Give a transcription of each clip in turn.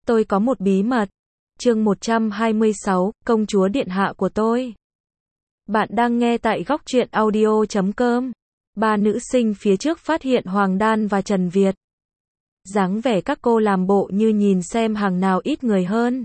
Tôi có một bí mật. Chương 126, công chúa điện hạ của tôi. Bạn đang nghe tại góc truyện audio.com. Ba nữ sinh phía trước phát hiện Hoàng Đan và Trần Việt. Dáng vẻ các cô làm bộ như nhìn xem hàng nào ít người hơn.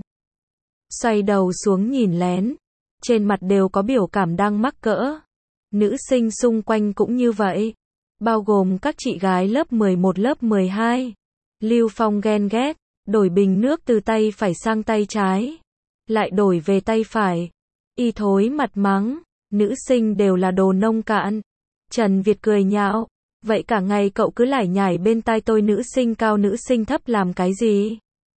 Xoay đầu xuống nhìn lén. Trên mặt đều có biểu cảm đang mắc cỡ. Nữ sinh xung quanh cũng như vậy. Bao gồm các chị gái lớp 11 lớp 12. Lưu Phong ghen ghét. Đổi bình nước từ tay phải sang tay trái. Lại đổi về tay phải. Y thối mặt mắng. Nữ sinh đều là đồ nông cạn. Trần Việt cười nhạo. Vậy cả ngày cậu cứ lải nhải bên tai tôi nữ sinh cao nữ sinh thấp làm cái gì?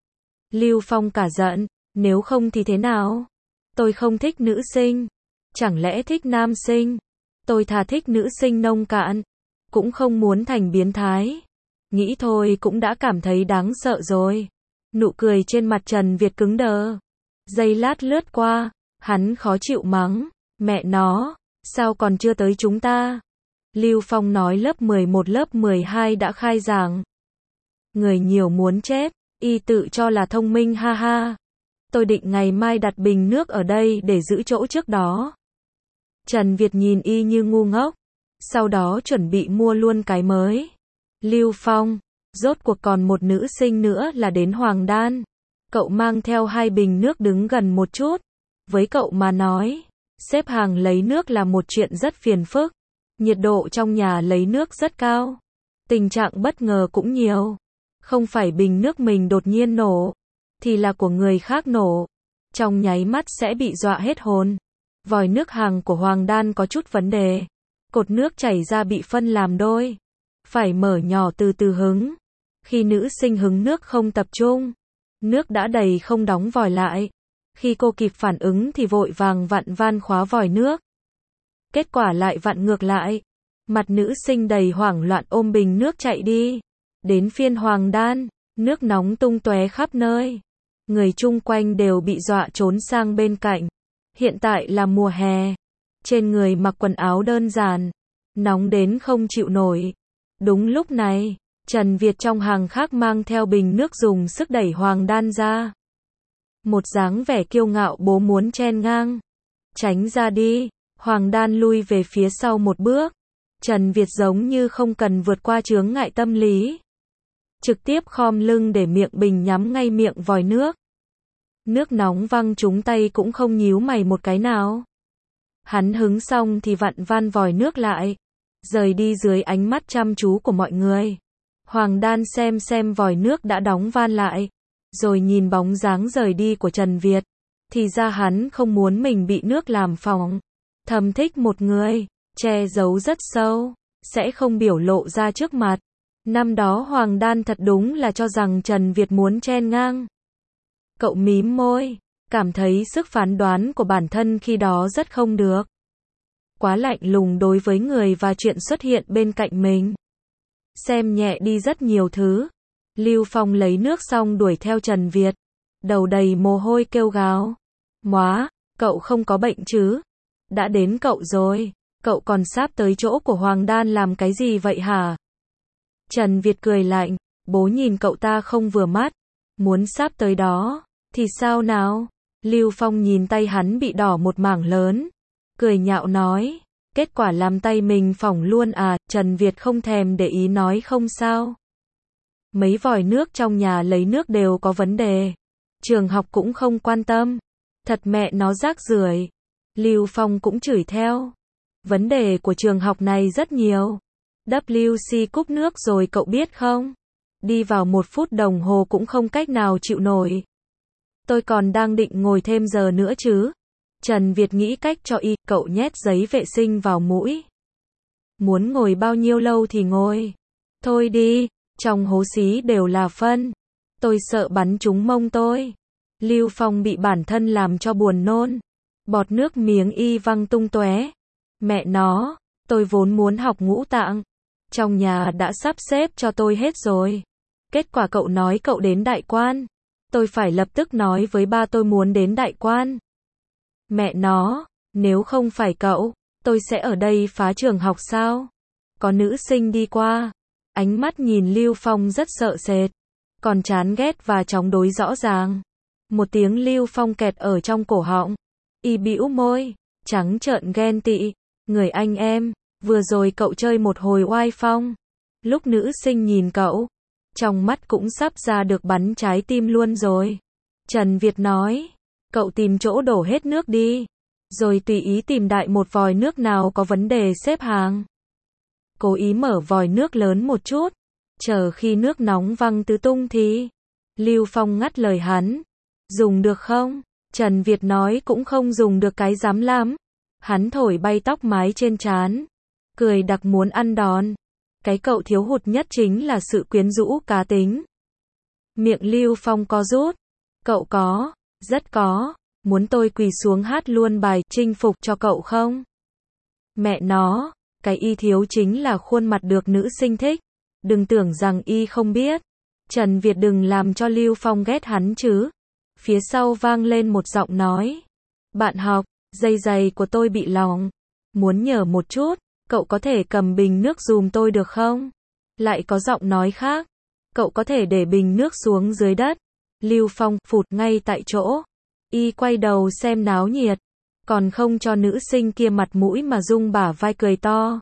Lưu Phong cả giận. Nếu không thì thế nào? Tôi không thích nữ sinh. Chẳng lẽ thích nam sinh? Tôi thà thích nữ sinh nông cạn. Cũng không muốn thành biến thái. Nghĩ thôi cũng đã cảm thấy đáng sợ rồi. Nụ cười trên mặt Trần Việt cứng đờ. Giây lát lướt qua, hắn khó chịu mắng. Mẹ nó, sao còn chưa tới chúng ta? Lưu Phong nói lớp 11 lớp 12 đã khai giảng. Người nhiều muốn chết, y tự cho là thông minh ha ha. Tôi định ngày mai đặt bình nước ở đây để giữ chỗ trước đó. Trần Việt nhìn y như ngu ngốc. Sau đó chuẩn bị mua luôn cái mới. Lưu Phong. Rốt cuộc còn một nữ sinh nữa là đến Hoàng Đan. Cậu mang theo 2 bình nước đứng gần một chút. Với cậu mà nói, xếp hàng lấy nước là một chuyện rất phiền phức. Nhiệt độ trong nhà lấy nước rất cao. Tình trạng bất ngờ cũng nhiều. Không phải bình nước mình đột nhiên nổ, thì là của người khác nổ. Trong nháy mắt sẽ bị dọa hết hồn. Vòi nước hàng của Hoàng Đan có chút vấn đề. Cột nước chảy ra bị phân làm đôi. Phải mở nhỏ từ từ hứng. Khi nữ sinh hứng nước không tập trung, nước đã đầy không đóng vòi lại. Khi cô kịp phản ứng thì vội vàng vặn van khóa vòi nước. Kết quả lại vặn ngược lại. Mặt nữ sinh đầy hoảng loạn ôm bình nước chạy đi. Đến phiên Hoàng Đan, nước nóng tung tóe khắp nơi. Người chung quanh đều bị dọa trốn sang bên cạnh. Hiện tại là mùa hè. Trên người mặc quần áo đơn giản. Nóng đến không chịu nổi. Đúng lúc này, Trần Việt trong hàng khác mang theo bình nước dùng sức đẩy Hoàng Đan ra. Một dáng vẻ kiêu ngạo bố muốn chen ngang. Tránh ra đi. Hoàng Đan lui về phía sau một bước. Trần Việt giống như không cần vượt qua chướng ngại tâm lý. Trực tiếp khom lưng để miệng bình nhắm ngay miệng vòi nước. Nước nóng văng trúng tay cũng không nhíu mày một cái nào. Hắn hứng xong thì vặn van vòi nước lại. Rời đi dưới ánh mắt chăm chú của mọi người. Hoàng Đan xem vòi nước đã đóng van lại. Rồi nhìn bóng dáng rời đi của Trần Việt. Thì ra hắn không muốn mình bị nước làm phỏng. Thầm thích một người, che giấu rất sâu, sẽ không biểu lộ ra trước mặt. Năm đó Hoàng Đan thật đúng là cho rằng Trần Việt muốn chen ngang. Cậu mím môi, cảm thấy sức phán đoán của bản thân khi đó rất không được. Quá lạnh lùng đối với người và chuyện xuất hiện bên cạnh mình. Xem nhẹ đi rất nhiều thứ. Lưu Phong lấy nước xong đuổi theo Trần Việt. Đầu đầy mồ hôi kêu gào. Móa, cậu không có bệnh chứ? Đã đến cậu rồi. Cậu còn sáp tới chỗ của Hoàng Đan làm cái gì vậy hả? Trần Việt cười lạnh. Bố nhìn cậu ta không vừa mắt. Muốn sáp tới đó. Thì sao nào? Lưu Phong nhìn tay hắn bị đỏ một mảng lớn. Cười nhạo nói. Kết quả làm tay mình phỏng luôn à? Trần Việt không thèm để ý nói không sao. Mấy vòi nước trong nhà lấy nước đều có vấn đề. Trường học cũng không quan tâm. Thật mẹ nó rác rưởi. Lưu Phong cũng chửi theo. Vấn đề của trường học này rất nhiều. WC cúp nước rồi cậu biết không? Đi vào 1 phút đồng hồ cũng không cách nào chịu nổi. Tôi còn đang định ngồi thêm giờ nữa chứ. Trần Việt nghĩ cách cho y, cậu nhét giấy vệ sinh vào mũi. Muốn ngồi bao nhiêu lâu thì ngồi. Thôi đi, trong hố xí đều là phân. Tôi sợ bắn trúng mông tôi. Lưu Phong bị bản thân làm cho buồn nôn. Bọt nước miếng y văng tung tóe. Mẹ nó, tôi vốn muốn học ngũ tạng. Trong nhà đã sắp xếp cho tôi hết rồi. Kết quả cậu nói cậu đến đại quan. Tôi phải lập tức nói với ba tôi muốn đến đại quan. Mẹ nó, nếu không phải cậu, tôi sẽ ở đây phá trường học sao? Có nữ sinh đi qua. Ánh mắt nhìn Lưu Phong rất sợ sệt. còn chán ghét và chống đối rõ ràng. Một tiếng Lưu Phong kẹt ở trong cổ họng. Y bĩu môi, trắng trợn ghen tị. Người anh em, vừa rồi cậu chơi một hồi oai phong. Lúc nữ sinh nhìn cậu, trong mắt cũng sắp ra được bắn trái tim luôn rồi. Trần Việt nói, cậu tìm chỗ đổ hết nước đi, rồi tùy ý tìm đại một vòi nước nào có vấn đề xếp hàng. Cố ý mở vòi nước lớn một chút, chờ khi nước nóng văng tứ tung thì. Lưu Phong ngắt lời hắn, dùng được không? Trần Việt nói cũng không dùng được cái dám lắm. Hắn thổi bay tóc mái trên trán, cười đặc muốn ăn đòn. Cái cậu thiếu hụt nhất chính là sự quyến rũ cá tính. Miệng Lưu Phong co rút. Cậu có, rất có, muốn tôi quỳ xuống hát luôn bài chinh phục cho cậu không? Mẹ nó, cái y thiếu chính là khuôn mặt được nữ sinh thích. Đừng tưởng rằng y không biết. Trần Việt đừng làm cho Lưu Phong ghét hắn chứ. Phía sau vang lên một giọng nói. Bạn học, dây giày của tôi bị lỏng. Muốn nhờ một chút, cậu có thể cầm bình nước giùm tôi được không? Lại có giọng nói khác. Cậu có thể để bình nước xuống dưới đất. Lưu Phong phụt ngay tại chỗ. Y quay đầu xem náo nhiệt. Còn không cho nữ sinh kia mặt mũi mà rung bả vai cười to.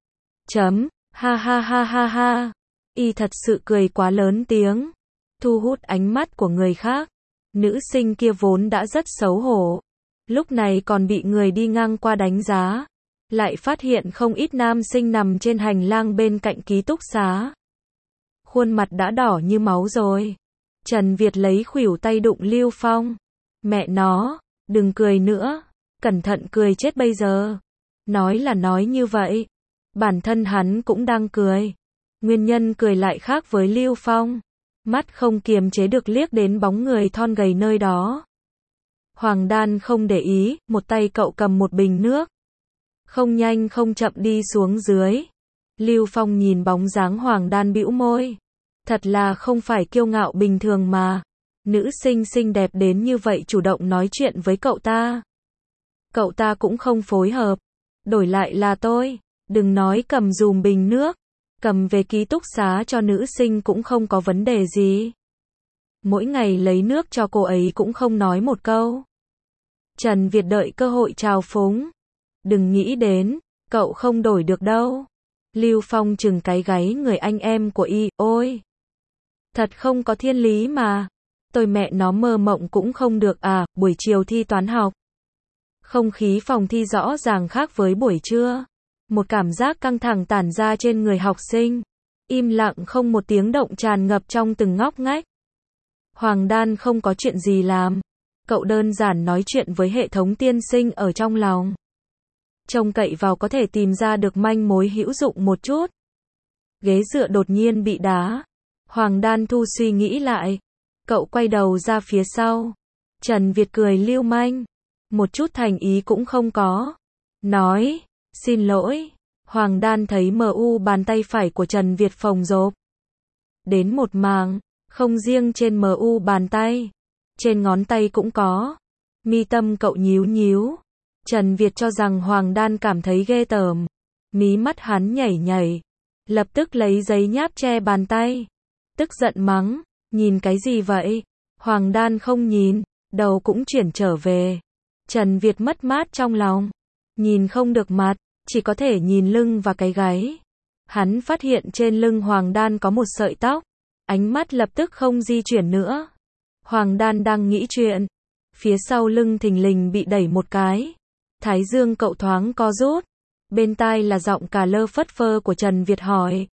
Chấm, ha ha ha ha ha. Y thật sự cười quá lớn tiếng. Thu hút ánh mắt của người khác. Nữ sinh kia vốn đã rất xấu hổ. Lúc này còn bị người đi ngang qua đánh giá. Lại phát hiện không ít nam sinh nằm trên hành lang bên cạnh ký túc xá. Khuôn mặt đã đỏ như máu rồi. Trần Việt lấy khuỷu tay đụng Lưu Phong. Mẹ nó, đừng cười nữa. Cẩn thận cười chết bây giờ. Nói là nói như vậy. Bản thân hắn cũng đang cười. Nguyên nhân cười lại khác với Lưu Phong. Mắt không kiềm chế được liếc đến bóng người thon gầy nơi đó. Hoàng Đan không để ý, một tay cậu cầm một bình nước. Không nhanh không chậm đi xuống dưới. Lưu Phong nhìn bóng dáng Hoàng Đan bĩu môi. Thật là không phải kiêu ngạo bình thường mà. Nữ sinh xinh đẹp đến như vậy chủ động nói chuyện với cậu ta. Cậu ta cũng không phối hợp. Đổi lại là tôi. Đừng nói cầm dùm bình nước. Cầm về ký túc xá cho nữ sinh cũng không có vấn đề gì. Mỗi ngày lấy nước cho cô ấy cũng không nói một câu. Trần Việt đợi cơ hội trào phúng. Đừng nghĩ đến, cậu không đổi được đâu. Lưu Phong chừng cái gáy người anh em của y, ôi. Thật không có thiên lý mà. Tôi mẹ nó mơ mộng cũng không được à, buổi chiều thi toán học. Không khí phòng thi rõ ràng khác với buổi trưa. Một cảm giác căng thẳng tản ra trên người học sinh. Im lặng không một tiếng động tràn ngập trong từng ngóc ngách. Hoàng Đan không có chuyện gì làm. Cậu đơn giản nói chuyện với hệ thống tiên sinh ở trong lòng. Trông cậy vào có thể tìm ra được manh mối hữu dụng một chút. Ghế dựa đột nhiên bị đá. Hoàng Đan thu suy nghĩ lại. Cậu quay đầu ra phía sau. Trần Việt cười lưu manh. Một chút thành ý cũng không có. Nói, xin lỗi. Hoàng Đan thấy bàn tay phải của Trần Việt phồng rộp. Đến một màng, không riêng trên bàn tay. Trên ngón tay cũng có. Mi tâm cậu nhíu nhíu. Trần Việt cho rằng Hoàng Đan cảm thấy ghê tởm. Mí mắt hắn nhảy nhảy. Lập tức lấy giấy nháp che bàn tay. Tức giận mắng, nhìn cái gì vậy? Hoàng Đan không nhìn, đầu cũng chuyển trở về. Trần Việt mất mát trong lòng. Nhìn không được mặt, chỉ có thể nhìn lưng và cái gáy. Hắn phát hiện trên lưng Hoàng Đan có một sợi tóc. Ánh mắt lập tức không di chuyển nữa. Hoàng Đan đang nghĩ chuyện. Phía sau lưng thình lình bị đẩy một cái. Thái dương cậu thoáng co rút. Bên tai là giọng cà lơ phất phơ của Trần Việt hỏi.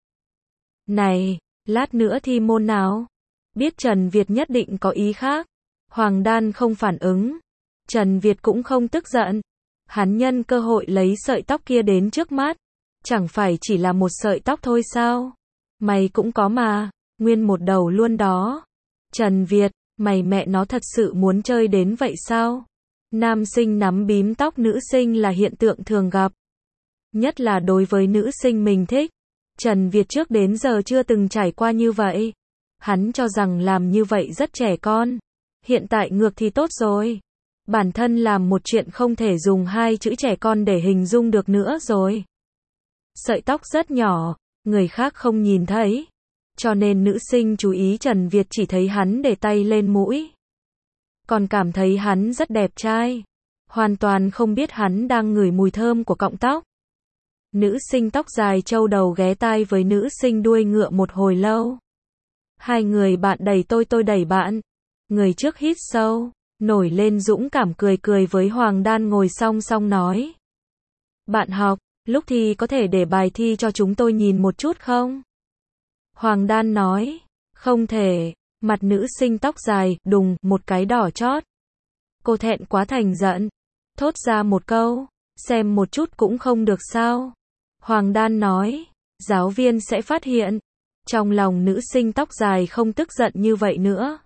Này, lát nữa thi môn nào? Biết Trần Việt nhất định có ý khác. Hoàng Đan không phản ứng. Trần Việt cũng không tức giận. Hắn nhân cơ hội lấy sợi tóc kia đến trước mắt. Chẳng phải chỉ là một sợi tóc thôi sao? Mày cũng có mà. Nguyên một đầu luôn đó. Trần Việt, mày mẹ nó thật sự muốn chơi đến vậy sao? Nam sinh nắm bím tóc nữ sinh là hiện tượng thường gặp. Nhất là đối với nữ sinh mình thích. Trần Việt trước đến giờ chưa từng trải qua như vậy. Hắn cho rằng làm như vậy rất trẻ con. Hiện tại ngược thì tốt rồi. Bản thân làm một chuyện không thể dùng hai chữ trẻ con để hình dung được nữa rồi. Sợi tóc rất nhỏ, người khác không nhìn thấy. cho nên nữ sinh chú ý Trần Việt chỉ thấy hắn để tay lên mũi. Còn cảm thấy hắn rất đẹp trai. Hoàn toàn không biết hắn đang ngửi mùi thơm của cọng tóc. Nữ sinh tóc dài châu đầu ghé tai với nữ sinh đuôi ngựa một hồi lâu. Hai người bạn đẩy tôi đẩy bạn. Người trước hít sâu, nổi lên dũng cảm cười cười với Hoàng Đan ngồi song song nói. Bạn học, lúc thi có thể để bài thi cho chúng tôi nhìn một chút không? Hoàng Đan nói, không thể. Mặt nữ sinh tóc dài, đùng, một cái đỏ chót. Cô thẹn quá thành giận. Thốt ra một câu, xem một chút cũng không được sao? Hoàng Đan nói, giáo viên sẽ phát hiện. Trong lòng nữ sinh tóc dài không tức giận như vậy nữa.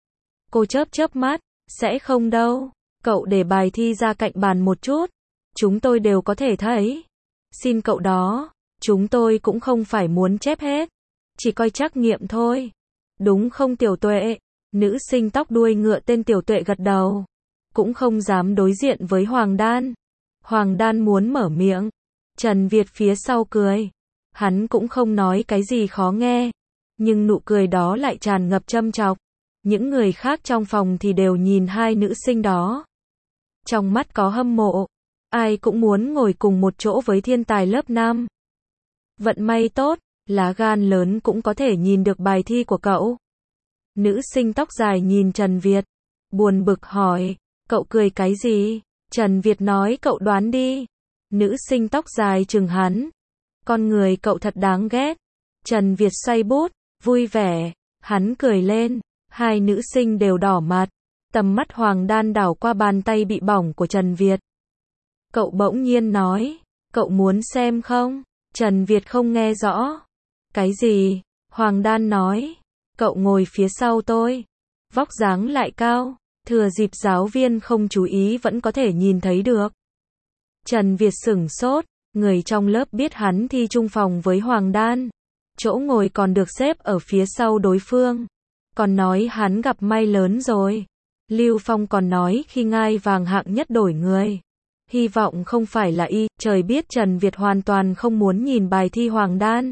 Cô chớp mắt, sẽ không đâu. Cậu để bài thi ra cạnh bàn một chút. Chúng tôi đều có thể thấy. Xin cậu đó, chúng tôi cũng không phải muốn chép hết. Chỉ coi trắc nghiệm thôi. Đúng không Tiểu Tuệ? Nữ sinh tóc đuôi ngựa tên Tiểu Tuệ gật đầu. Cũng không dám đối diện với Hoàng Đan. Hoàng Đan muốn mở miệng. Trần Việt phía sau cười. Hắn cũng không nói cái gì khó nghe. Nhưng nụ cười đó lại tràn ngập châm chọc. Những người khác trong phòng thì đều nhìn hai nữ sinh đó. Trong mắt có hâm mộ. Ai cũng muốn ngồi cùng một chỗ với thiên tài lớp 5. Vận may tốt, lá gan lớn cũng có thể nhìn được bài thi của cậu. Nữ sinh tóc dài nhìn Trần Việt. Buồn bực hỏi, cậu cười cái gì? Trần Việt nói cậu đoán đi. Nữ sinh tóc dài chừng hắn. Con người cậu thật đáng ghét. Trần Việt xoay bút, vui vẻ. Hắn cười lên. Hai nữ sinh đều đỏ mặt. Tầm mắt Hoàng Đan đảo qua bàn tay bị bỏng của Trần Việt. Cậu bỗng nhiên nói, cậu muốn xem không? Trần Việt không nghe rõ. Cái gì? Hoàng Đan nói, cậu ngồi phía sau tôi. Vóc dáng lại cao, thừa dịp giáo viên không chú ý vẫn có thể nhìn thấy được. Trần Việt sửng sốt, người trong lớp biết hắn thi chung phòng với Hoàng Đan. Chỗ ngồi còn được xếp ở phía sau đối phương. Còn nói hắn gặp may lớn rồi. Lưu Phong còn nói khi ngai vàng hạng nhất đổi người. Hy vọng không phải là y, trời biết Trần Việt hoàn toàn không muốn nhìn bài thi Hoàng Đan.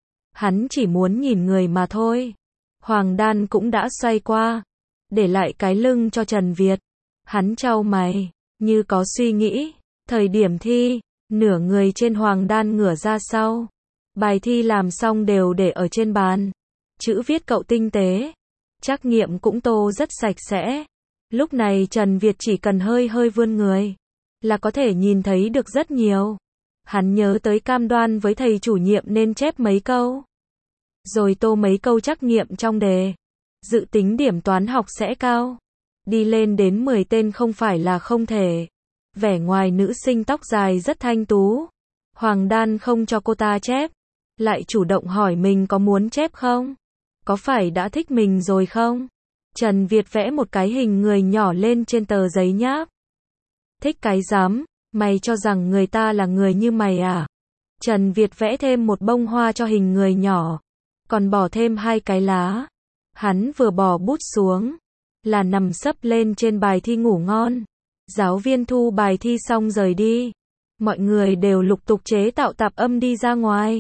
Hắn chỉ muốn nhìn người mà thôi. Hoàng Đan cũng đã xoay qua, để lại cái lưng cho Trần Việt. Hắn chau mày, như có suy nghĩ. Thời điểm thi, nửa người trên Hoàng Đan ngửa ra sau. Bài thi làm xong đều để ở trên bàn. Chữ viết cậu tinh tế. Trắc nghiệm cũng tô rất sạch sẽ. Lúc này Trần Việt chỉ cần hơi vươn người là có thể nhìn thấy được rất nhiều. Hắn nhớ tới cam đoan với thầy chủ nhiệm nên chép mấy câu. Rồi tô mấy câu trắc nghiệm trong đề. Dự tính điểm toán học sẽ cao. Đi lên đến 10 tên không phải là không thể. Vẻ ngoài nữ sinh tóc dài rất thanh tú. Hoàng Đan không cho cô ta chép. Lại chủ động hỏi mình có muốn chép không? Có phải đã thích mình rồi không? Trần Việt vẽ một cái hình người nhỏ lên trên tờ giấy nháp. Thích cái rắm, mày cho rằng người ta là người như mày à? Trần Việt vẽ thêm một bông hoa cho hình người nhỏ. Còn bỏ thêm 2 cái lá. Hắn vừa bỏ bút xuống, là nằm sấp lên trên bài thi ngủ ngon. Giáo viên thu bài thi xong rời đi. Mọi người đều lục tục chế tạo tạp âm đi ra ngoài.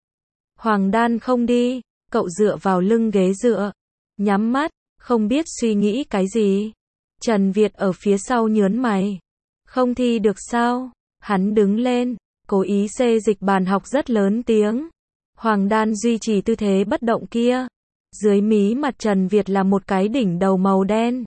Hoàng Đan không đi, cậu dựa vào lưng ghế dựa. Nhắm mắt, không biết suy nghĩ cái gì. Trần Việt ở phía sau nhớn mày. Không thi được sao? Hắn đứng lên, cố ý xê dịch bàn học rất lớn tiếng. Hoàng Đan duy trì tư thế bất động kia. Dưới mí mặt Trần Việt là một cái đỉnh đầu màu đen.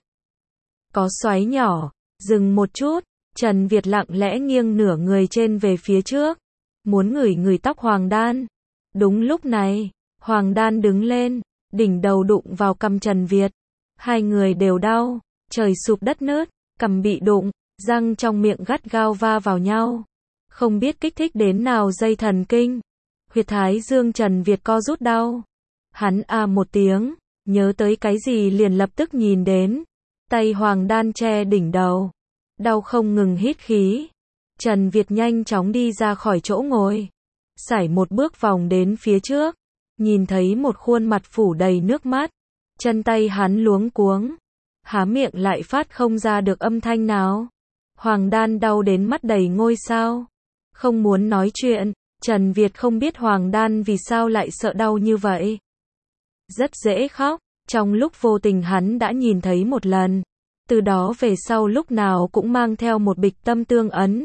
Có xoáy nhỏ, dừng một chút, Trần Việt lặng lẽ nghiêng nửa người trên về phía trước. Muốn ngửi tóc Hoàng Đan. Đúng lúc này, Hoàng Đan đứng lên, đỉnh đầu đụng vào cằm Trần Việt. Hai người đều đau, trời sụp đất nứt, cằm bị đụng, răng trong miệng gắt gao va vào nhau. Không biết kích thích đến nào dây thần kinh. Huyệt thái dương Trần Việt co rút đau. Hắn một tiếng, nhớ tới cái gì liền lập tức nhìn đến. Tay Hoàng Đan che đỉnh đầu. Đau không ngừng hít khí. Trần Việt nhanh chóng đi ra khỏi chỗ ngồi. Sải một bước vòng đến phía trước. Nhìn thấy một khuôn mặt phủ đầy nước mắt. Chân tay hắn luống cuống. Há miệng lại phát không ra được âm thanh nào. Hoàng Đan đau đến mắt đầy ngôi sao. Không muốn nói chuyện. Trần Việt không biết Hoàng Đan vì sao lại sợ đau như vậy. rất dễ khóc. Trong lúc vô tình hắn đã nhìn thấy một lần. Từ đó về sau lúc nào cũng mang theo một bịch tâm tương ấn.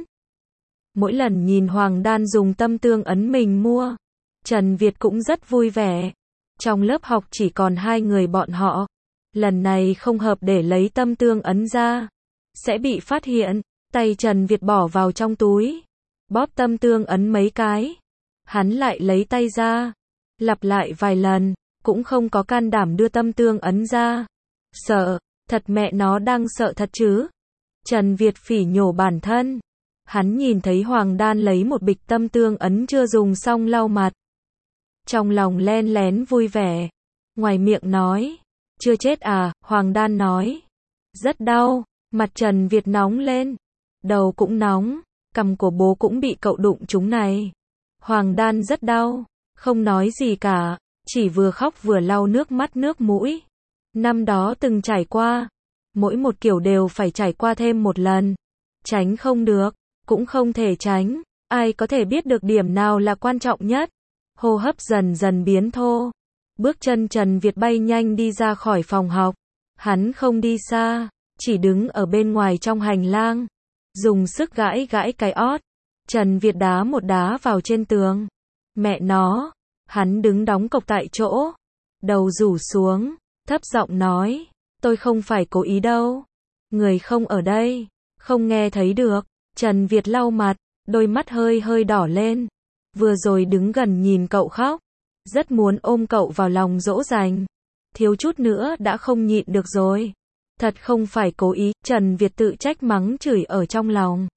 Mỗi lần nhìn Hoàng Đan dùng tâm tương ấn mình mua, Trần Việt cũng rất vui vẻ. Trong lớp học chỉ còn 2 người bọn họ. Lần này không hợp để lấy tâm tương ấn ra, sẽ bị phát hiện. Tay Trần Việt bỏ vào trong túi, bóp tâm tương ấn mấy cái. Hắn lại lấy tay ra, lặp lại vài lần, cũng không có can đảm đưa tâm tương ấn ra. Sợ, thật mẹ nó đang sợ thật chứ. Trần Việt phỉ nhổ bản thân. Hắn nhìn thấy Hoàng Đan lấy một bịch tâm tương ấn chưa dùng xong lau mặt. Trong lòng len lén vui vẻ. Ngoài miệng nói, chưa chết à, Hoàng Đan nói. Rất đau, mặt Trần Việt nóng lên. Đầu cũng nóng, cằm của bố cũng bị cậu đụng trúng này. Hoàng Đan rất đau, không nói gì cả, chỉ vừa khóc vừa lau nước mắt nước mũi. Năm đó từng trải qua, mỗi một kiểu đều phải trải qua thêm một lần. Tránh không được, cũng không thể tránh, ai có thể biết được điểm nào là quan trọng nhất. Hô hấp dần dần biến thô. Bước chân Trần Việt bay nhanh đi ra khỏi phòng học. Hắn không đi xa, chỉ đứng ở bên ngoài trong hành lang, dùng sức gãi gãi cái ót. Trần Việt đá một đá vào trên tường. Mẹ nó, hắn đứng đóng cọc tại chỗ, đầu rủ xuống, thấp giọng nói, tôi không phải cố ý đâu. Người không ở đây, không nghe thấy được. Trần Việt lau mặt, đôi mắt hơi hơi đỏ lên. Vừa rồi đứng gần nhìn cậu khóc, rất muốn ôm cậu vào lòng dỗ dành. Thiếu chút nữa đã không nhịn được rồi. Thật không phải cố ý, Trần Việt tự trách mắng chửi ở trong lòng.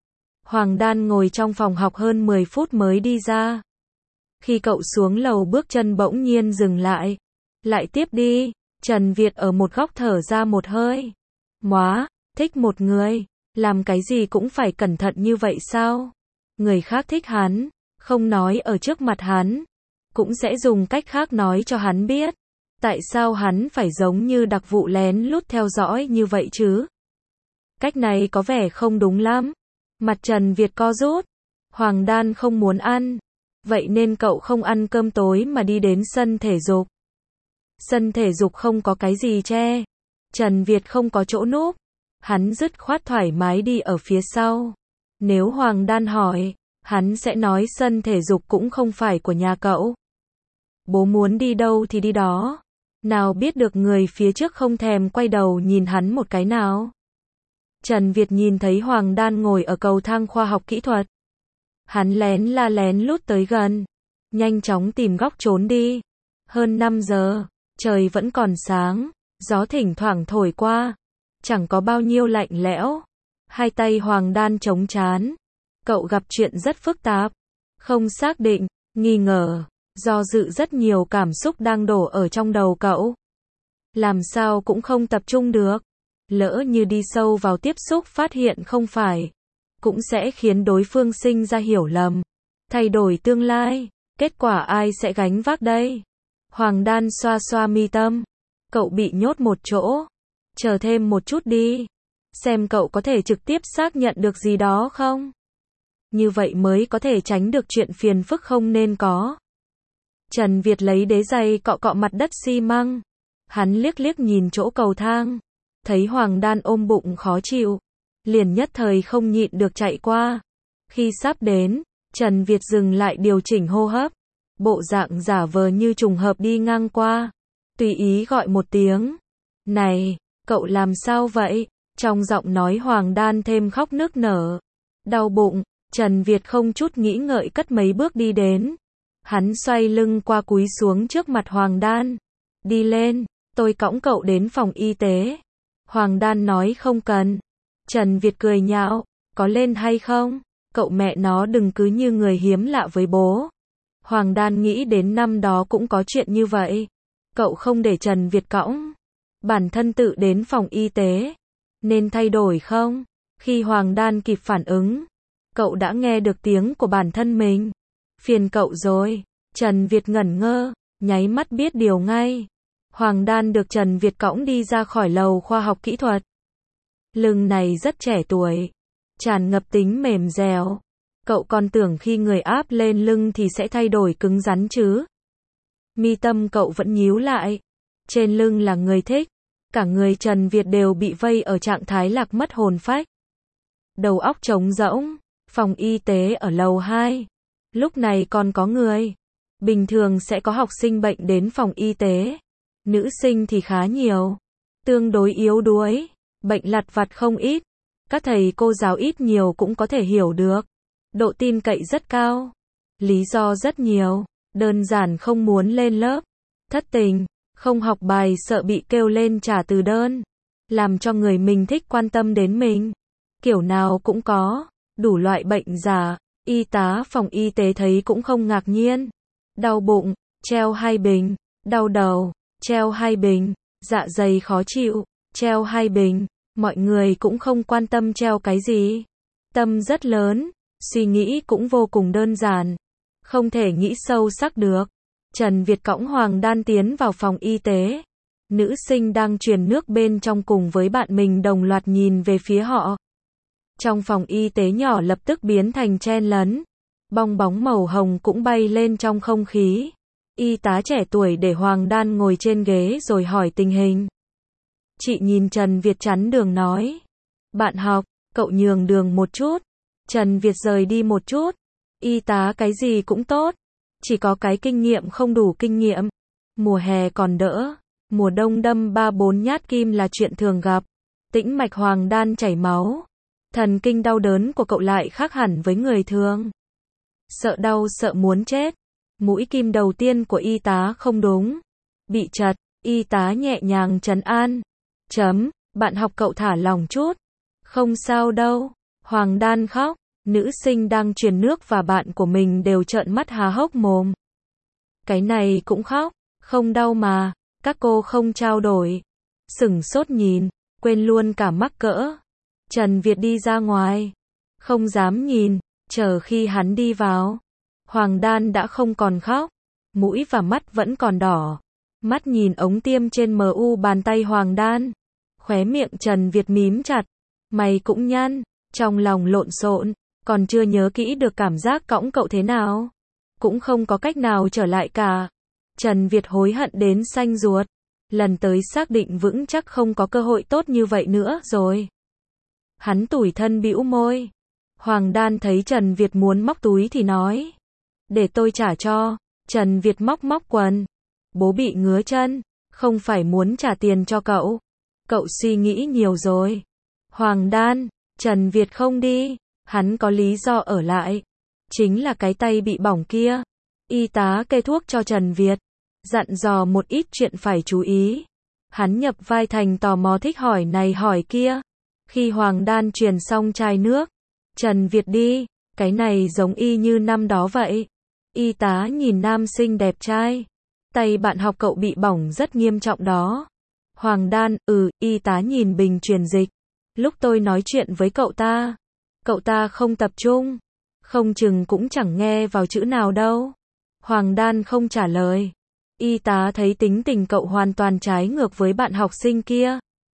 Hoàng Đan ngồi trong phòng học hơn 10 phút mới đi ra. Khi cậu xuống lầu bước chân bỗng nhiên dừng lại. Lại tiếp đi, Trần Việt ở một góc thở ra một hơi. Móa, thích một người, làm cái gì cũng phải cẩn thận như vậy sao? Người khác thích hắn, không nói ở trước mặt hắn, cũng sẽ dùng cách khác nói cho hắn biết. Tại sao hắn phải giống như đặc vụ lén lút theo dõi như vậy chứ? Cách này có vẻ không đúng lắm. Mặt Trần Việt co rút. Hoàng Đan không muốn ăn. Vậy nên cậu không ăn cơm tối mà đi đến sân thể dục. Sân thể dục không có cái gì che. Trần Việt không có chỗ núp. Hắn dứt khoát thoải mái đi ở phía sau. Nếu Hoàng Đan hỏi, hắn sẽ nói sân thể dục cũng không phải của nhà cậu. Bố muốn đi đâu thì đi đó. Nào biết được người phía trước không thèm quay đầu nhìn hắn một cái nào. Trần Việt nhìn thấy Hoàng Đan ngồi ở cầu thang khoa học kỹ thuật. Hắn lén lút tới gần. Nhanh chóng tìm góc trốn đi. Hơn 5 giờ, trời vẫn còn sáng, gió thỉnh thoảng thổi qua. Chẳng có bao nhiêu lạnh lẽo. Hai tay Hoàng Đan chống trán. Cậu gặp chuyện rất phức tạp. Không xác định, nghi ngờ, do dự rất nhiều cảm xúc đang đổ ở trong đầu cậu. Làm sao cũng không tập trung được. Lỡ như đi sâu vào tiếp xúc phát hiện không phải, cũng sẽ khiến đối phương sinh ra hiểu lầm. Thay đổi tương lai, kết quả ai sẽ gánh vác đây? Hoàng Đan xoa xoa mi tâm. Cậu bị nhốt một chỗ. Chờ thêm một chút đi. Xem cậu có thể trực tiếp xác nhận được gì đó không? Như vậy mới có thể tránh được chuyện phiền phức không nên có. Trần Việt lấy đế giày cọ cọ mặt đất xi măng. Hắn liếc liếc nhìn chỗ cầu thang. Thấy Hoàng Đan ôm bụng khó chịu. Liền nhất thời không nhịn được chạy qua. Khi sắp đến, Trần Việt dừng lại điều chỉnh hô hấp. Bộ dạng giả vờ như trùng hợp đi ngang qua. Tùy ý gọi một tiếng. Này, cậu làm sao vậy? Trong giọng nói Hoàng Đan thêm khóc nức nở. Đau bụng, Trần Việt không chút nghĩ ngợi cất mấy bước đi đến. Hắn xoay lưng qua cúi xuống trước mặt Hoàng Đan. Đi lên, tôi cõng cậu đến phòng y tế. Hoàng Đan nói không cần. Trần Việt cười nhạo, có lên hay không? Cậu mẹ nó đừng cứ như người hiếm lạ với bố. Hoàng Đan nghĩ đến năm đó cũng có chuyện như vậy. Cậu không để Trần Việt cõng. Bản thân tự đến phòng y tế. Nên thay đổi không? Khi Hoàng Đan kịp phản ứng, cậu đã nghe được tiếng của bản thân mình. Phiền cậu rồi. Trần Việt ngẩn ngơ, nháy mắt biết điều ngay. Hoàng Đan được Trần Việt cõng đi ra khỏi lầu khoa học kỹ thuật. Lưng này rất trẻ tuổi, tràn ngập tính mềm dẻo. Cậu còn tưởng khi người áp lên lưng thì sẽ thay đổi cứng rắn chứ. Mi tâm cậu vẫn nhíu lại. Trên lưng là người thích. Cả người Trần Việt đều bị vây ở trạng thái lạc mất hồn phách. Đầu óc trống rỗng. Phòng y tế ở lầu 2. Lúc này còn có người. Bình thường sẽ có học sinh bệnh đến phòng y tế. Nữ sinh thì khá nhiều. Tương đối yếu đuối. Bệnh lặt vặt không ít. Các thầy cô giáo ít nhiều cũng có thể hiểu được. Độ tin cậy rất cao. Lý do rất nhiều. Đơn giản không muốn lên lớp. Thất tình. Không học bài sợ bị kêu lên trả từ đơn. Làm cho người mình thích quan tâm đến mình. Kiểu nào cũng có. Đủ loại bệnh giả. Y tá phòng y tế thấy cũng không ngạc nhiên. Đau bụng, treo 2 bình. Đau đầu, treo 2 bình. Dạ dày khó chịu, treo 2 bình. Mọi người cũng không quan tâm treo cái gì. Tâm rất lớn, suy nghĩ cũng vô cùng đơn giản. Không thể nghĩ sâu sắc được. Trần Việt cõng Hoàng Đan tiến vào phòng y tế. Nữ sinh đang truyền nước bên trong cùng với bạn mình đồng loạt nhìn về phía họ. Trong phòng y tế nhỏ lập tức biến thành chen lấn. Bong bóng màu hồng cũng bay lên trong không khí. Y tá trẻ tuổi để Hoàng Đan ngồi trên ghế rồi hỏi tình hình. Chị nhìn Trần Việt chắn đường nói. Bạn học, cậu nhường đường một chút. Trần Việt rời đi một chút. Y tá cái gì cũng tốt. Chỉ có cái kinh nghiệm không đủ kinh nghiệm. Mùa hè còn đỡ. Mùa đông đâm 3-4 nhát kim là chuyện thường gặp. Tĩnh mạch Hoàng Đan chảy máu. Thần kinh đau đớn của cậu lại khác hẳn với người thường. Sợ đau sợ muốn chết. Mũi kim đầu tiên của y tá không đúng. Bị chật, y tá nhẹ nhàng trấn an. Bạn học cậu thả lỏng chút. Không sao đâu. Hoàng Đan khóc. Nữ sinh đang truyền nước và bạn của mình đều trợn mắt há hốc mồm. Cái này cũng khóc. Không đau mà. Các cô không trao đổi. Sửng sốt nhìn. Quên luôn cả mắc cỡ. Trần Việt đi ra ngoài. Không dám nhìn. Chờ khi hắn đi vào. Hoàng Đan đã không còn khóc. Mũi và mắt vẫn còn đỏ. Mắt nhìn ống tiêm trên mu bàn tay Hoàng Đan. Khóe miệng Trần Việt mím chặt. Mày cũng nhăn. Trong lòng lộn xộn. Còn chưa nhớ kỹ được cảm giác cõng cậu thế nào. Cũng không có cách nào trở lại cả. Trần Việt hối hận đến xanh ruột. Lần tới xác định vững chắc không có cơ hội tốt như vậy nữa rồi. Hắn tủi thân bĩu môi. Hoàng Đan thấy Trần Việt muốn móc túi thì nói. Để tôi trả cho. Trần Việt móc quần. Bố bị ngứa chân. Không phải muốn trả tiền cho cậu. Cậu suy nghĩ nhiều rồi. Hoàng Đan. Trần Việt không đi. Hắn có lý do ở lại. Chính là cái tay bị bỏng kia. Y tá kê thuốc cho Trần Việt. Dặn dò một ít chuyện phải chú ý. Hắn nhập vai thành tò mò thích hỏi này hỏi kia. Khi Hoàng Đan truyền xong chai nước. Trần Việt đi. Cái này giống y như năm đó vậy. Y tá nhìn nam sinh đẹp trai. Tay bạn học cậu bị bỏng rất nghiêm trọng đó. Hoàng Đan, y tá nhìn bình truyền dịch. Lúc tôi nói chuyện với cậu ta không tập trung. Không chừng cũng chẳng nghe vào chữ nào đâu. Hoàng Đan không trả lời. Y tá thấy tính tình cậu hoàn toàn trái ngược với bạn học sinh kia.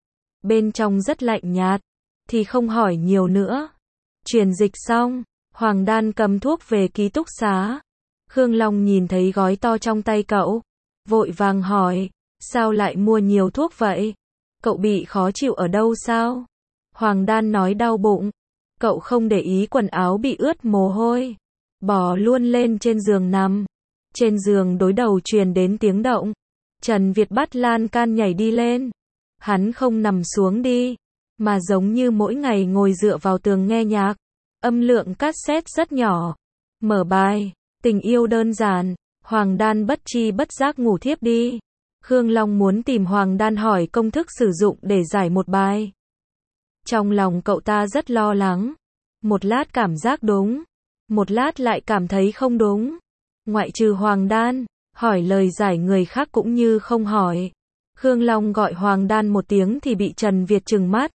Bên trong rất lạnh nhạt. Thì không hỏi nhiều nữa. Truyền dịch xong. Hoàng Đan cầm thuốc về ký túc xá. Khương Long nhìn thấy gói to trong tay cậu. Vội vàng hỏi. Sao lại mua nhiều thuốc vậy? Cậu bị khó chịu ở đâu sao? Hoàng Đan nói đau bụng. Cậu không để ý quần áo bị ướt mồ hôi. Bò luôn lên trên giường nằm. Trên giường đối đầu truyền đến tiếng động. Trần Việt bắt lan can nhảy đi lên. Hắn không nằm xuống đi. Mà giống như mỗi ngày ngồi dựa vào tường nghe nhạc. Âm lượng cassette rất nhỏ. Mở bài. Tình yêu đơn giản. Hoàng Đan bất chi bất giác ngủ thiếp đi. Khương Long muốn tìm Hoàng Đan hỏi công thức sử dụng để giải một bài. Trong lòng cậu ta rất lo lắng. Một lát cảm giác đúng. Một lát lại cảm thấy không đúng. Ngoại trừ Hoàng Đan, hỏi lời giải người khác cũng như không hỏi. Khương Long gọi Hoàng Đan một tiếng thì bị Trần Việt trừng mắt.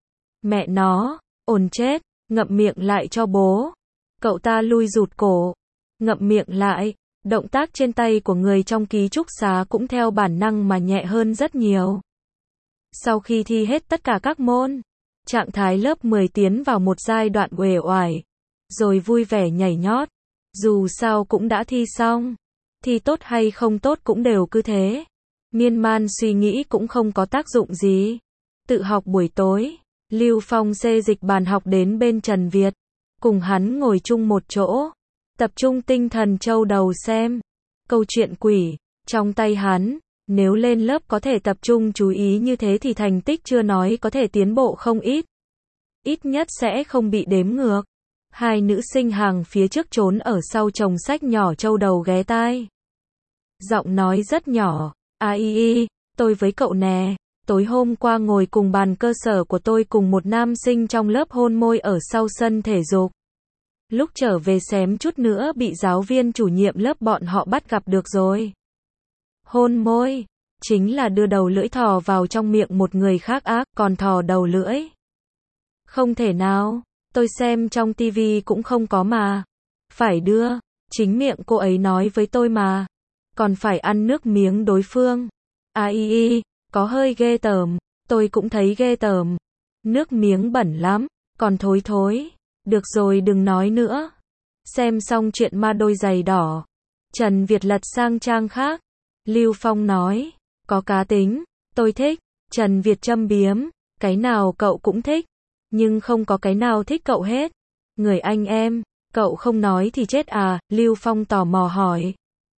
Mẹ nó, ồn chết, ngậm miệng lại cho bố. Cậu ta lui rụt cổ. Ngậm miệng lại. Động tác trên tay của người trong ký túc xá cũng theo bản năng mà nhẹ hơn rất nhiều. Sau khi thi hết tất cả các môn, trạng thái lớp 10 tiến vào một giai đoạn uể oải, rồi vui vẻ nhảy nhót. Dù sao cũng đã thi xong. Thi tốt hay không tốt cũng đều cứ thế. Miên man suy nghĩ cũng không có tác dụng gì. Tự học buổi tối, Lưu Phong xê dịch bàn học đến bên Trần Việt, cùng hắn ngồi chung một chỗ, tập trung tinh thần châu đầu xem câu chuyện quỷ trong tay hắn. Nếu lên lớp có thể tập trung chú ý như thế thì thành tích chưa nói có thể tiến bộ không ít. Ít nhất sẽ không bị đếm ngược. Hai nữ sinh hàng phía trước trốn ở sau chồng sách nhỏ châu đầu ghé tai. Giọng nói rất nhỏ. Tôi với cậu nè, tối hôm qua ngồi cùng bàn cơ sở của tôi cùng một nam sinh trong lớp hôn môi ở sau sân thể dục. Lúc trở về xém chút nữa bị giáo viên chủ nhiệm lớp bọn họ bắt gặp được rồi. Hôn môi, chính là đưa đầu lưỡi thò vào trong miệng một người khác còn thò đầu lưỡi. Không thể nào, tôi xem trong tivi cũng không có mà. Phải đưa, chính miệng cô ấy nói với tôi mà. Còn phải ăn nước miếng đối phương. Có hơi ghê tởm, tôi cũng thấy ghê tởm. Nước miếng bẩn lắm, còn thối thối. Được rồi đừng nói nữa. Xem xong chuyện ma đôi giày đỏ, Trần Việt lật sang trang khác. Lưu Phong nói, có cá tính, tôi thích. Trần Việt châm biếm, cái nào cậu cũng thích, nhưng không có cái nào thích cậu hết. Người anh em, cậu không nói thì chết à? Lưu Phong tò mò hỏi.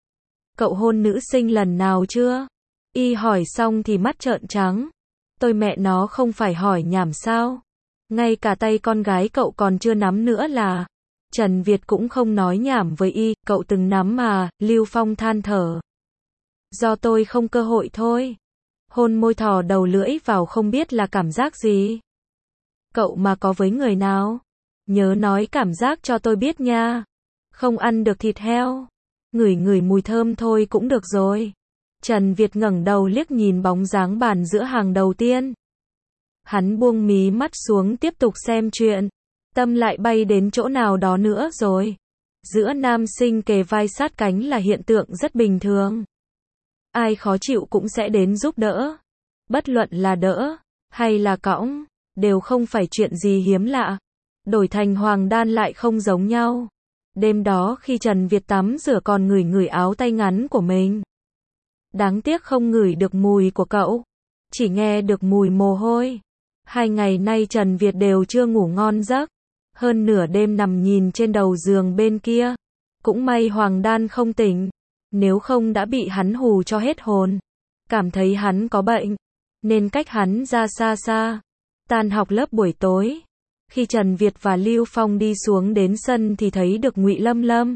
Cậu hôn nữ sinh lần nào chưa? Y hỏi xong thì mắt trợn trắng. Tôi mẹ nó không phải hỏi nhảm sao? Ngay cả tay con gái cậu còn chưa nắm nữa là. Trần Việt cũng không nói nhảm với Y, cậu từng nắm mà. Lưu Phong than thở. Do tôi không cơ hội thôi. Hôn môi thò đầu lưỡi vào không biết là cảm giác gì. Cậu mà có với người nào? Nhớ nói cảm giác cho tôi biết nha. Không ăn được thịt heo. Ngửi ngửi mùi thơm thôi cũng được rồi. Trần Việt ngẩng đầu liếc nhìn bóng dáng bàn giữa hàng đầu tiên. Hắn buông mí mắt xuống tiếp tục xem chuyện. Tâm lại bay đến chỗ nào đó nữa rồi. Giữa nam sinh kề vai sát cánh là hiện tượng rất bình thường. Ai khó chịu cũng sẽ đến giúp đỡ. Bất luận là đỡ, hay là cõng, đều không phải chuyện gì hiếm lạ. Đổi thành Hoàng Đan lại không giống nhau. Đêm đó khi Trần Việt tắm rửa còn ngửi ngửi áo tay ngắn của mình. Đáng tiếc không ngửi được mùi của cậu. Chỉ nghe được mùi mồ hôi. 2 ngày nay Trần Việt đều chưa ngủ ngon giấc. Hơn nửa đêm nằm nhìn trên đầu giường bên kia. Cũng may Hoàng Đan không tỉnh. Nếu không đã bị hắn hù cho hết hồn. Cảm thấy hắn có bệnh. Nên cách hắn ra xa xa. Tan học lớp buổi tối. Khi Trần Việt và Lưu Phong đi xuống đến sân thì thấy được Ngụy Lâm Lâm.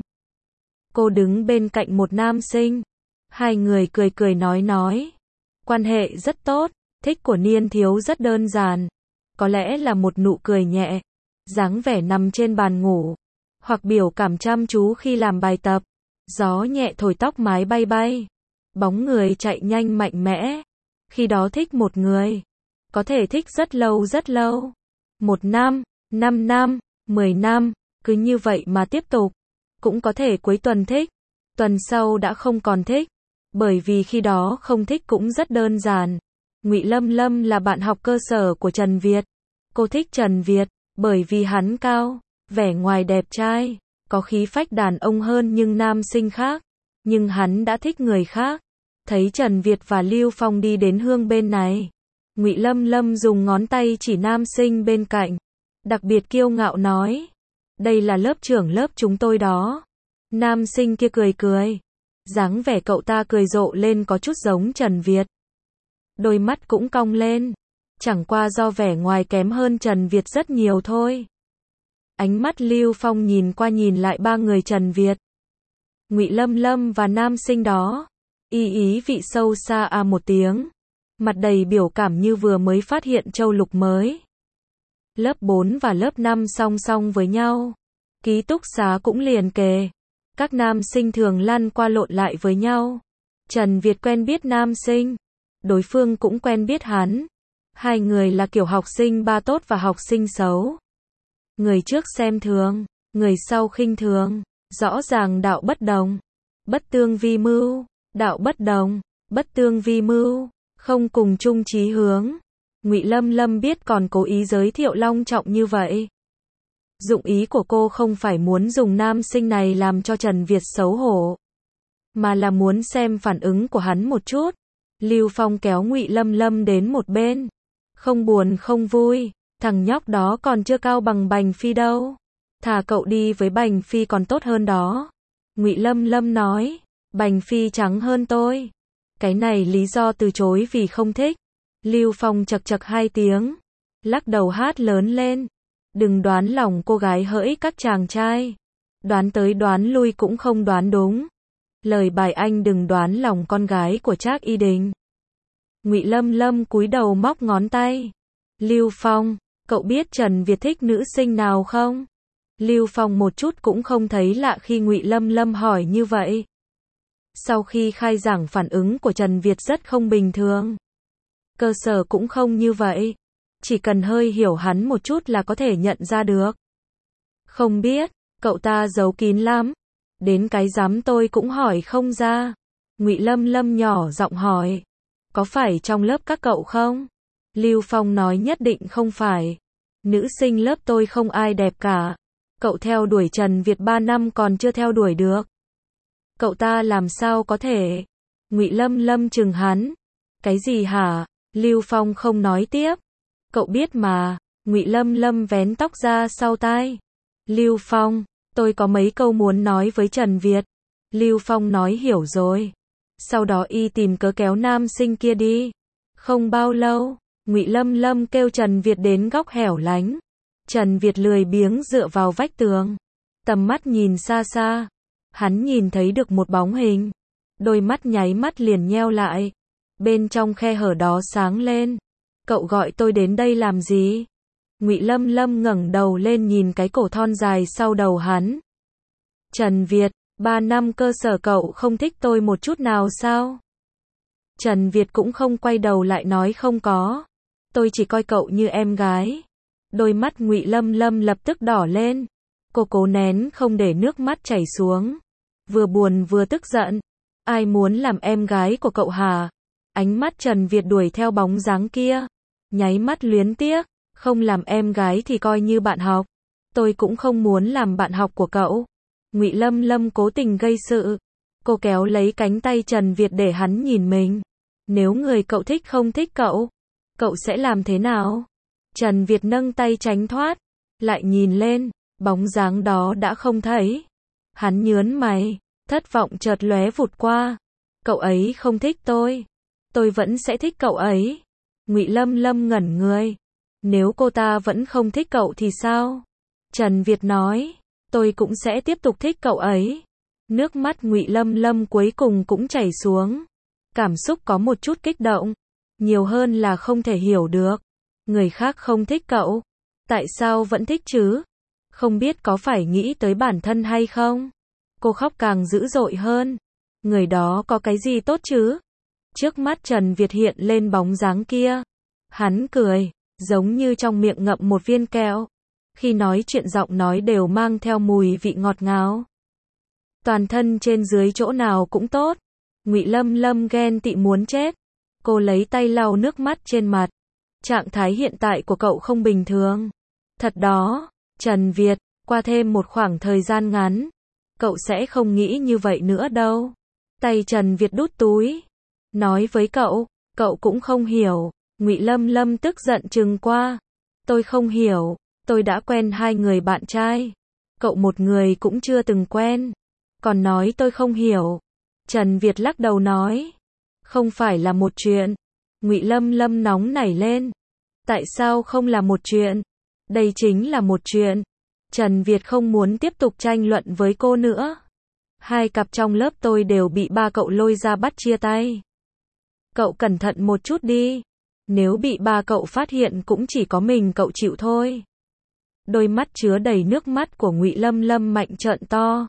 Cô đứng bên cạnh một nam sinh. Hai người cười cười nói. Quan hệ rất tốt. Thích của niên thiếu rất đơn giản. Có lẽ là một nụ cười nhẹ. Dáng vẻ nằm trên bàn ngủ. Hoặc biểu cảm chăm chú khi làm bài tập. Gió nhẹ thổi tóc mái bay bay. Bóng người chạy nhanh mạnh mẽ. Khi đó thích một người. Có thể thích rất lâu rất lâu. 1 năm, 5 năm, 10 năm. Cứ như vậy mà tiếp tục. Cũng có thể cuối tuần thích. Tuần sau đã không còn thích. Bởi vì khi đó không thích cũng rất đơn giản. Ngụy Lâm Lâm là bạn học cơ sở của Trần Việt. Cô thích Trần Việt. Bởi vì hắn cao. Vẻ ngoài đẹp trai. Có khí phách đàn ông hơn nhưng nam sinh khác. Nhưng hắn đã thích người khác. Thấy Trần Việt và Lưu Phong đi đến hương bên này. Ngụy Lâm Lâm dùng ngón tay chỉ nam sinh bên cạnh. Đặc biệt kiêu ngạo nói. Đây là lớp trưởng lớp chúng tôi đó. Nam sinh kia cười cười. Dáng vẻ cậu ta cười rộ lên có chút giống Trần Việt. Đôi mắt cũng cong lên. Chẳng qua do vẻ ngoài kém hơn Trần Việt rất nhiều thôi. Ánh mắt Lưu Phong nhìn qua nhìn lại 3 người Trần Việt. Ngụy Lâm Lâm và nam sinh đó. Ý vị sâu xa một tiếng. Mặt đầy biểu cảm như vừa mới phát hiện châu lục mới. Lớp 4 và lớp 5 song song với nhau. Ký túc xá cũng liền kề. Các nam sinh thường lăn qua lộn lại với nhau. Trần Việt quen biết nam sinh. Đối phương cũng quen biết hắn. Hai người là kiểu học sinh ba tốt và học sinh xấu. Người trước xem thường, người sau khinh thường. Rõ ràng đạo bất đồng. Bất tương vi mưu. Đạo bất đồng. Bất tương vi mưu. Không cùng chung chí hướng. Ngụy Lâm Lâm biết còn cố ý giới thiệu long trọng như vậy. Dụng ý của cô không phải muốn dùng nam sinh này làm cho Trần Việt xấu hổ. mà là muốn xem phản ứng của hắn một chút. Lưu Phong kéo Ngụy Lâm Lâm đến một bên. Không buồn không vui, thằng nhóc đó còn chưa cao bằng Bành Phi đâu. Thà cậu đi với Bành Phi còn tốt hơn đó. Ngụy Lâm Lâm nói, Bành Phi trắng hơn tôi. Cái này lý do từ chối vì không thích. Lưu Phong chậc chậc hai tiếng, lắc đầu hát lớn lên. Đừng đoán lòng cô gái hỡi các chàng trai. Đoán tới đoán lui cũng không đoán đúng. Lời bài anh đừng đoán lòng con gái của Trác Y Đình. Ngụy Lâm Lâm cúi đầu móc ngón tay. Lưu Phong, cậu biết Trần Việt thích nữ sinh nào không? Lưu Phong một chút cũng không thấy lạ khi Ngụy Lâm Lâm hỏi như vậy. Sau khi khai giảng phản ứng của Trần Việt rất không bình thường. Cơ sở cũng không như vậy. Chỉ cần hơi hiểu hắn một chút là có thể nhận ra được. Không biết, cậu ta giấu kín lắm. Đến cái dám tôi cũng hỏi không ra. Ngụy Lâm Lâm nhỏ giọng hỏi. Có phải trong lớp các cậu không? Lưu Phong nói nhất định không phải. Nữ sinh lớp tôi không ai đẹp cả. Cậu theo đuổi Trần Việt 3 năm còn chưa theo đuổi được. Cậu ta làm sao có thể? Ngụy Lâm Lâm chừng hắn. Cái gì hả? Lưu Phong không nói tiếp. Cậu biết mà. Ngụy Lâm Lâm vén tóc ra sau tai. Lưu Phong, tôi có mấy câu muốn nói với Trần Việt. Lưu Phong nói hiểu rồi. Sau đó y tìm cớ kéo nam sinh kia đi. Không bao lâu, Ngụy Lâm Lâm kêu Trần Việt đến góc hẻo lánh. Trần Việt lười biếng dựa vào vách tường. Tầm mắt nhìn xa xa. Hắn nhìn thấy được một bóng hình. Đôi mắt nháy mắt liền nheo lại. Bên trong khe hở đó sáng lên. Cậu gọi tôi đến đây làm gì? Ngụy Lâm Lâm ngẩng đầu lên nhìn cái cổ thon dài sau đầu hắn. Trần Việt, 3 năm cơ sở cậu không thích tôi một chút nào sao? Trần Việt cũng không quay đầu lại nói không có. Tôi chỉ coi cậu như em gái. Đôi mắt Ngụy Lâm Lâm lập tức đỏ lên. Cô cố nén không để nước mắt chảy xuống. Vừa buồn vừa tức giận. Ai muốn làm em gái của cậu hả? Ánh mắt Trần Việt đuổi theo bóng dáng kia. Nháy mắt luyến tiếc. Không làm em gái thì coi như bạn học. Tôi cũng không muốn làm bạn học của cậu. Ngụy Lâm Lâm cố tình gây sự. Cô kéo lấy cánh tay Trần Việt để hắn nhìn mình. Nếu người cậu thích không thích cậu, cậu sẽ làm thế nào? Trần Việt nâng tay tránh thoát. Lại nhìn lên, bóng dáng đó đã không thấy. Hắn nhớn mày, thất vọng chợt lóe vụt qua. Cậu ấy không thích tôi vẫn sẽ thích cậu ấy. Ngụy Lâm Lâm ngẩn người. Nếu cô ta vẫn không thích cậu thì sao? Trần Việt nói, tôi cũng sẽ tiếp tục thích cậu ấy. Nước mắt Ngụy Lâm Lâm cuối cùng cũng chảy xuống. Cảm xúc có một chút kích động, nhiều hơn là không thể hiểu được. Người khác không thích cậu, tại sao vẫn thích chứ? Không biết có phải nghĩ tới bản thân hay không? Cô khóc càng dữ dội hơn. Người đó có cái gì tốt chứ? Trước mắt Trần Việt hiện lên bóng dáng kia. Hắn cười, giống như trong miệng ngậm một viên kẹo. Khi nói chuyện giọng nói đều mang theo mùi vị ngọt ngào. Toàn thân trên dưới chỗ nào cũng tốt. Ngụy Lâm Lâm ghen tị muốn chết. Cô lấy tay lau nước mắt trên mặt. Trạng thái hiện tại của cậu không bình thường. Thật đó, Trần Việt, qua thêm một khoảng thời gian ngắn, cậu sẽ không nghĩ như vậy nữa đâu. Tay Trần Việt đút túi. Nói với cậu cũng không hiểu. Ngụy Lâm Lâm tức giận trừng qua. Tôi không hiểu, tôi đã quen 2 người bạn trai. Cậu một người cũng chưa từng quen. Còn nói tôi không hiểu. Trần Việt lắc đầu nói. Không phải là một chuyện. Ngụy Lâm Lâm nóng nảy lên. Tại sao không là một chuyện? Đây chính là một chuyện. Trần Việt không muốn tiếp tục tranh luận với cô nữa. 2 cặp trong lớp tôi đều bị ba cậu lôi ra bắt chia tay. Cậu cẩn thận một chút đi. Nếu bị ba cậu phát hiện cũng chỉ có mình cậu chịu thôi. Đôi mắt chứa đầy nước mắt của Ngụy Lâm Lâm mạnh trợn to.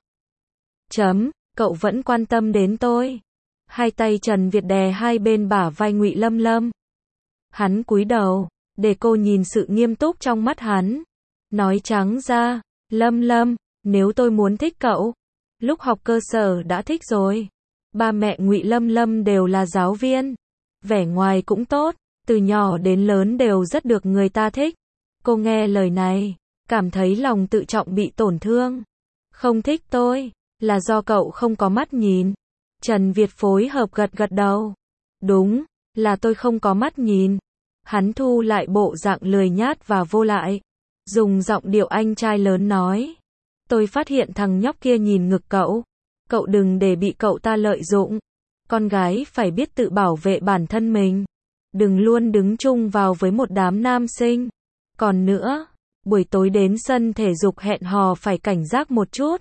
Cậu vẫn quan tâm đến tôi. Hai tay Trần Việt đè hai bên bả vai Ngụy Lâm Lâm. Hắn cúi đầu, để cô nhìn sự nghiêm túc trong mắt hắn. Nói trắng ra, Lâm Lâm, nếu tôi muốn thích cậu, lúc học cơ sở đã thích rồi. Ba mẹ Ngụy Lâm Lâm đều là giáo viên. Vẻ ngoài cũng tốt, từ nhỏ đến lớn đều rất được người ta thích. Cô nghe lời này, cảm thấy lòng tự trọng bị tổn thương. Không thích tôi, là do cậu không có mắt nhìn. Trần Việt phối hợp gật gật đầu. Đúng, là tôi không có mắt nhìn. Hắn thu lại bộ dạng lười nhát và vô lại. Dùng giọng điệu anh trai lớn nói. Tôi phát hiện thằng nhóc kia nhìn ngực cậu. Cậu đừng để bị cậu ta lợi dụng. Con gái phải biết tự bảo vệ bản thân mình. Đừng luôn đứng chung vào với một đám nam sinh. Còn nữa, buổi tối đến sân thể dục hẹn hò phải cảnh giác một chút.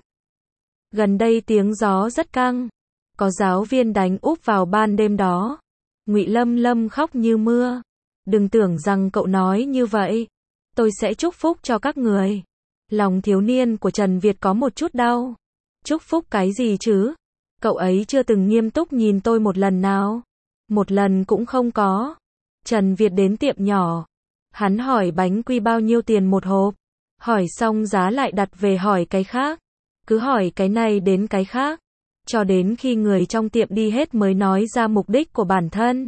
Gần đây tiếng gió rất căng. Có giáo viên đánh úp vào ban đêm đó. Ngụy Lâm Lâm khóc như mưa. Đừng tưởng rằng cậu nói như vậy. Tôi sẽ chúc phúc cho các người. Lòng thiếu niên của Trần Việt có một chút đau. Chúc phúc cái gì chứ? Cậu ấy chưa từng nghiêm túc nhìn tôi một lần nào. Một lần cũng không có. Trần Việt đến tiệm nhỏ. Hắn hỏi bánh quy bao nhiêu tiền một hộp. Hỏi xong giá lại đặt về hỏi cái khác. Cứ hỏi cái này đến cái khác. Cho đến khi người trong tiệm đi hết mới nói ra mục đích của bản thân.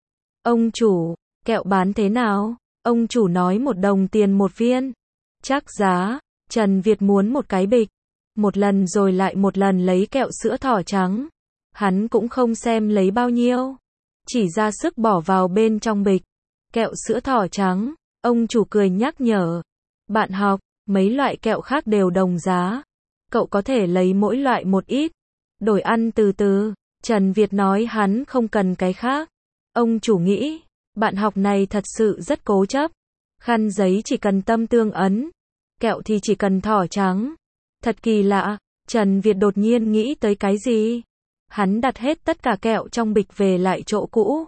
Ông chủ, kẹo bán thế nào? Ông chủ nói 1 đồng tiền một viên. Chắc giá. Trần Việt muốn một cái bịch. Một lần rồi lại một lần lấy kẹo sữa thỏ trắng. Hắn cũng không xem lấy bao nhiêu. Chỉ ra sức bỏ vào bên trong bịch. Kẹo sữa thỏ trắng. Ông chủ cười nhắc nhở. Bạn học, mấy loại kẹo khác đều đồng giá. Cậu có thể lấy mỗi loại một ít. Đổi ăn từ từ. Trần Việt nói hắn không cần cái khác. Ông chủ nghĩ, bạn học này thật sự rất cố chấp. Khăn giấy chỉ cần tâm tương ấn. Kẹo thì chỉ cần thỏ trắng. Thật kỳ lạ, Trần Việt đột nhiên nghĩ tới cái gì? Hắn đặt hết tất cả kẹo trong bịch về lại chỗ cũ.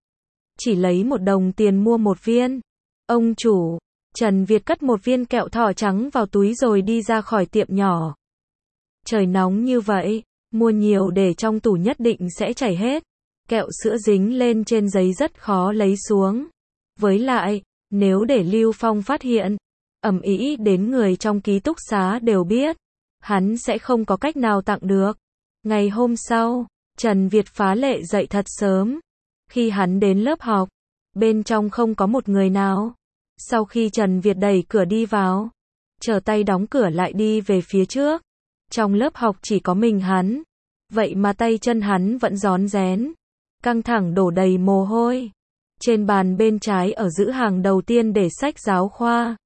Chỉ lấy 1 đồng tiền mua 1 viên. Ông chủ, Trần Việt cất 1 viên kẹo thỏ trắng vào túi rồi đi ra khỏi tiệm nhỏ. Trời nóng như vậy, mua nhiều để trong tủ nhất định sẽ chảy hết. Kẹo sữa dính lên trên giấy rất khó lấy xuống. Với lại, nếu để Lưu Phong phát hiện, ầm ĩ đến người trong ký túc xá đều biết, hắn sẽ không có cách nào tặng được. Ngày hôm sau, Trần Việt phá lệ dậy thật sớm. Khi hắn đến lớp học, bên trong không có một người nào. Sau khi Trần Việt đẩy cửa đi vào, trở tay đóng cửa lại đi về phía trước. Trong lớp học chỉ có mình hắn. Vậy mà tay chân hắn vẫn rón rén. Căng thẳng đổ đầy mồ hôi. Trên bàn bên trái ở giữ hàng đầu tiên để sách giáo khoa.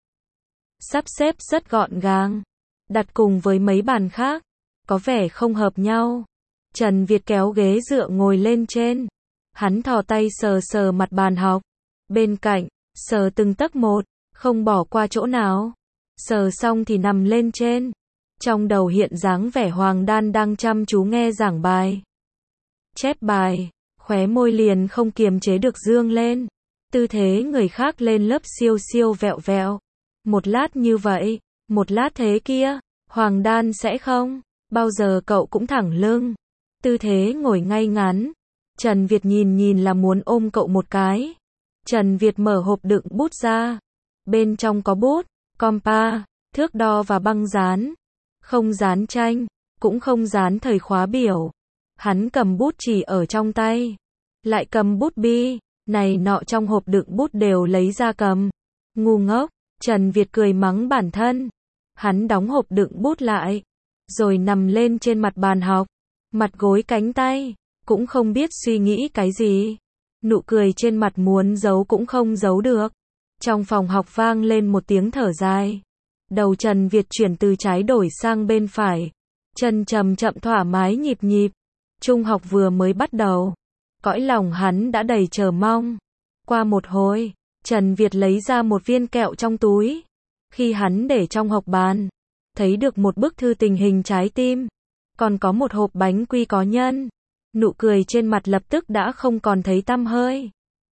Sắp xếp rất gọn gàng. Đặt cùng với mấy bàn khác. Có vẻ không hợp nhau. Trần Việt kéo ghế dựa ngồi lên trên. Hắn thò tay sờ sờ mặt bàn học. Bên cạnh, sờ từng tấc một, không bỏ qua chỗ nào. Sờ xong thì nằm lên trên. Trong đầu hiện dáng vẻ Hoàng Đan đang chăm chú nghe giảng bài. Chép bài, khóe môi liền không kiềm chế được dương lên. Tư thế người khác lên lớp siêu siêu vẹo vẹo. Một lát như vậy, một lát thế kia, Hoàng Đan sẽ không. Bao giờ cậu cũng thẳng lưng. Tư thế ngồi ngay ngắn. Trần Việt nhìn là muốn ôm cậu một cái. Trần Việt mở hộp đựng bút ra. Bên trong có bút, compa, thước đo và băng dán. Không dán tranh, cũng không dán thời khóa biểu. Hắn cầm bút chỉ ở trong tay. Lại cầm bút bi, này nọ trong hộp đựng bút đều lấy ra cầm. Ngu ngốc, Trần Việt cười mắng bản thân. Hắn đóng hộp đựng bút lại. Rồi nằm lên trên mặt bàn học. Mặt gối cánh tay. Cũng không biết suy nghĩ cái gì. Nụ cười trên mặt muốn giấu cũng không giấu được. Trong phòng học vang lên một tiếng thở dài. Đầu Trần Việt chuyển từ trái đổi sang bên phải. Chân chậm chậm thoải mái nhịp nhịp. Trung học vừa mới bắt đầu. Cõi lòng hắn đã đầy chờ mong. Qua một hồi, Trần Việt lấy ra một viên kẹo trong túi. Khi hắn để trong hộc bàn, thấy được một bức thư tình hình trái tim. Còn có một hộp bánh quy có nhân. Nụ cười trên mặt lập tức đã không còn thấy tăm hơi.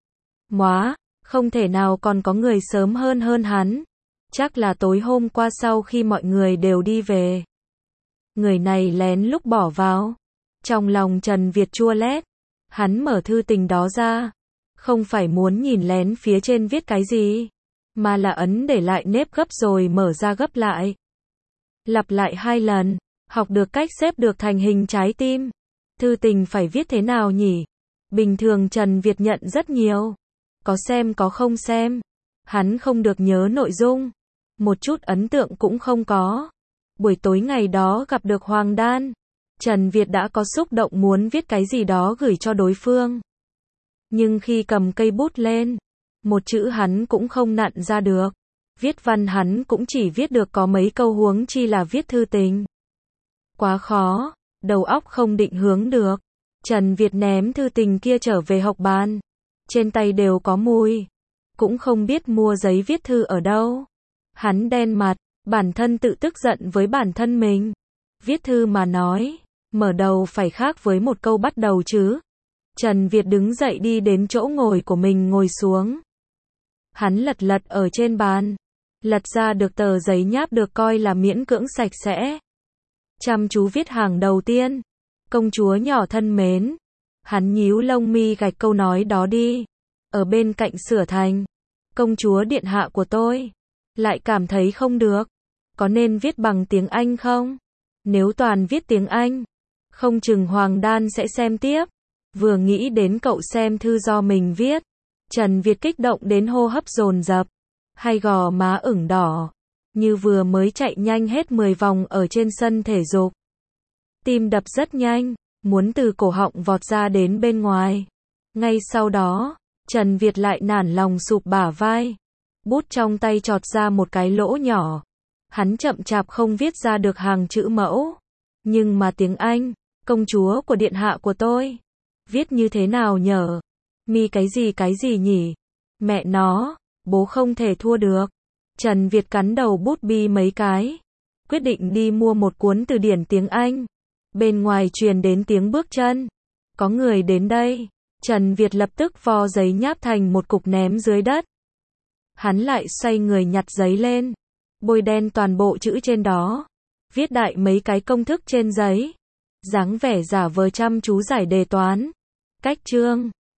Móa, không thể nào còn có người sớm hơn hắn. Chắc là tối hôm qua sau khi mọi người đều đi về. Người này lén lúc bỏ vào. Trong lòng Trần Việt chua lét. Hắn mở thư tình đó ra. Không phải muốn nhìn lén phía trên viết cái gì. Mà là ấn để lại nếp gấp rồi mở ra gấp lại. Lặp lại 2 lần. Học được cách xếp được thành hình trái tim. Thư tình phải viết thế nào nhỉ? Bình thường Trần Việt nhận rất nhiều. Có xem có không xem. Hắn không được nhớ nội dung. Một chút ấn tượng cũng không có. Buổi tối ngày đó gặp được Hoàng Đan. Trần Việt đã có xúc động muốn viết cái gì đó gửi cho đối phương. Nhưng khi cầm cây bút lên, một chữ hắn cũng không nặn ra được. Viết văn hắn cũng chỉ viết được có mấy câu, huống chi là viết thư tình. Quá khó, đầu óc không định hướng được. Trần Việt ném thư tình kia trở về học bàn. Trên tay đều có mùi. Cũng không biết mua giấy viết thư ở đâu. Hắn đen mặt, bản thân tự tức giận với bản thân mình. Viết thư mà nói, mở đầu phải khác với một câu bắt đầu chứ. Trần Việt đứng dậy đi đến chỗ ngồi của mình ngồi xuống. Hắn lật lật ở trên bàn. Lật ra được tờ giấy nháp được coi là miễn cưỡng sạch sẽ. Chăm chú viết hàng đầu tiên. Công chúa nhỏ thân mến. Hắn nhíu lông mi gạch câu nói đó đi. Ở bên cạnh sửa thành. Công chúa điện hạ của tôi. Lại cảm thấy không được. Có nên viết bằng tiếng Anh không? Nếu toàn viết tiếng Anh, không chừng Hoàng Đan sẽ xem tiếp. Vừa nghĩ đến cậu xem thư do mình viết, Trần Việt kích động đến hô hấp dồn dập, hai gò má ửng đỏ, như vừa mới chạy nhanh hết 10 vòng ở trên sân thể dục. Tim đập rất nhanh, muốn từ cổ họng vọt ra đến bên ngoài. Ngay sau đó, Trần Việt lại nản lòng sụp bả vai. Bút trong tay chọt ra một cái lỗ nhỏ. Hắn chậm chạp không viết ra được hàng chữ mẫu. Nhưng mà tiếng Anh, công chúa của điện hạ của tôi. Viết như thế nào nhở? Mi cái gì nhỉ? Mẹ nó, bố không thể thua được. Trần Việt cắn đầu bút bi mấy cái. Quyết định đi mua một cuốn từ điển tiếng Anh. Bên ngoài truyền đến tiếng bước chân. Có người đến đây. Trần Việt lập tức vo giấy nháp thành một cục ném dưới đất. Hắn lại xoay người nhặt giấy lên. Bôi đen toàn bộ chữ trên đó. Viết đại mấy cái công thức trên giấy. Dáng vẻ giả vờ chăm chú giải đề toán. Cách chương.